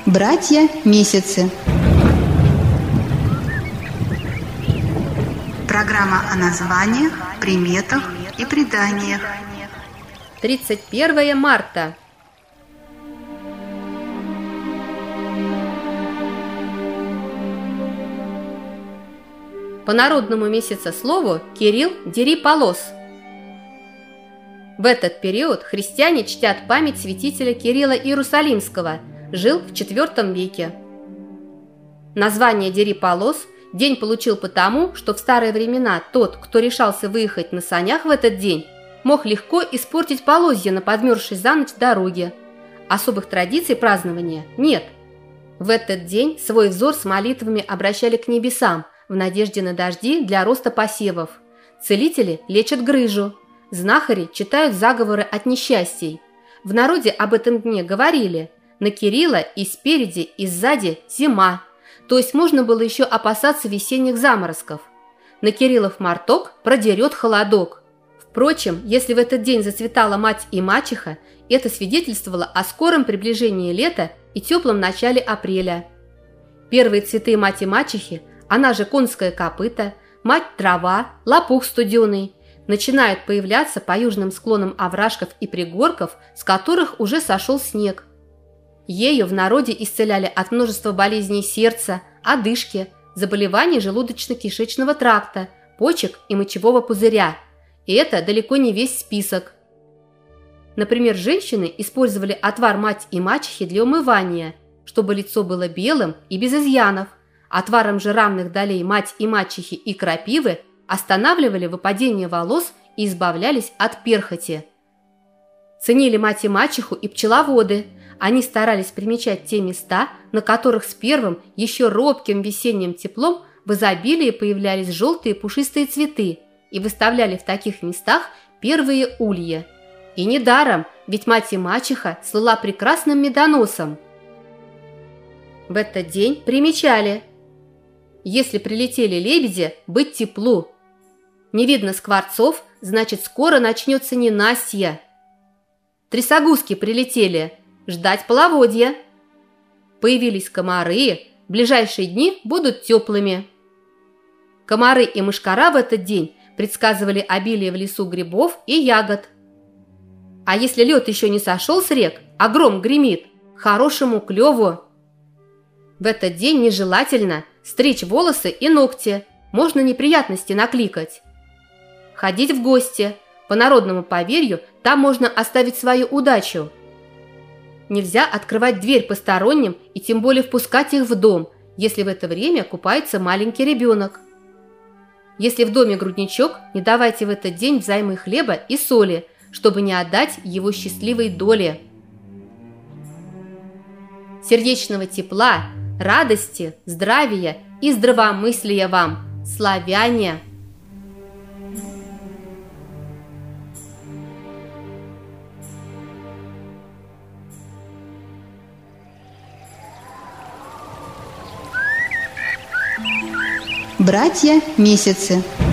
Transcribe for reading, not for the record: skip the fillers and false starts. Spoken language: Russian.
Братья месяцы. Программа о названиях, приметах и преданиях. 31 марта. По народному месяцеслову Кирилл дери полос. В этот период христиане чтят память святителя Кирилла Иерусалимского, жил в IV веке. Название «Дери полос» день получил потому, что в старые времена тот, кто решался выехать на санях в этот день, мог легко испортить полозья на подмерзшей за ночь дороге. Особых традиций празднования нет. В этот день свой взор с молитвами обращали к небесам в надежде на дожди для роста посевов. Целители лечат грыжу. Знахари читают заговоры от несчастий. В народе об этом дне говорили: на Кирилла и спереди, и сзади зима, то есть можно было еще опасаться весенних заморозков. На Кириллов марток продерет холодок. Впрочем, если в этот день зацветала мать и мачеха, это свидетельствовало о скором приближении лета и теплом начале апреля. Первые цветы мать и мачехи, она же конское копыто, мать трава, лопух студеный, начинают появляться по южным склонам овражков и пригорков, с которых уже сошел снег. Ею в народе исцеляли от множества болезней сердца, одышки, заболеваний желудочно-кишечного тракта, почек и мочевого пузыря. И это далеко не весь список. Например, женщины использовали отвар мать и мачехи для умывания, чтобы лицо было белым и без изъянов. Отваром же равных долей мать и мачехи и крапивы останавливали выпадение волос и избавлялись от перхоти. Ценили мать и мачеху и пчеловоды. Они старались примечать те места, на которых с первым, еще робким весенним теплом в изобилии появлялись желтые пушистые цветы, и выставляли в таких местах первые улья. И недаром, ведь мать и мачеха слыла прекрасным медоносом. В этот день примечали: если прилетели лебеди, быть теплу. Не видно скворцов, значит, скоро начнется ненастье. Трясогузки прилетели, ждать половодья. Появились комары, ближайшие дни будут теплыми. Комары и мышкара в этот день предсказывали обилие в лесу грибов и ягод. А если лед еще не сошел с рек, а гром гремит, хорошему клеву. В этот день нежелательно стричь волосы и ногти, можно неприятности накликать. Ходить в гости, по народному поверью, там можно оставить свою удачу. Нельзя открывать дверь посторонним и тем более впускать их в дом, если в это время купается маленький ребенок. Если в доме грудничок, не давайте в этот день взаймы хлеба и соли, чтобы не отдать его счастливой доле. Сердечного тепла, радости, здравия и здравомыслия вам, славяне! Братья месяцы.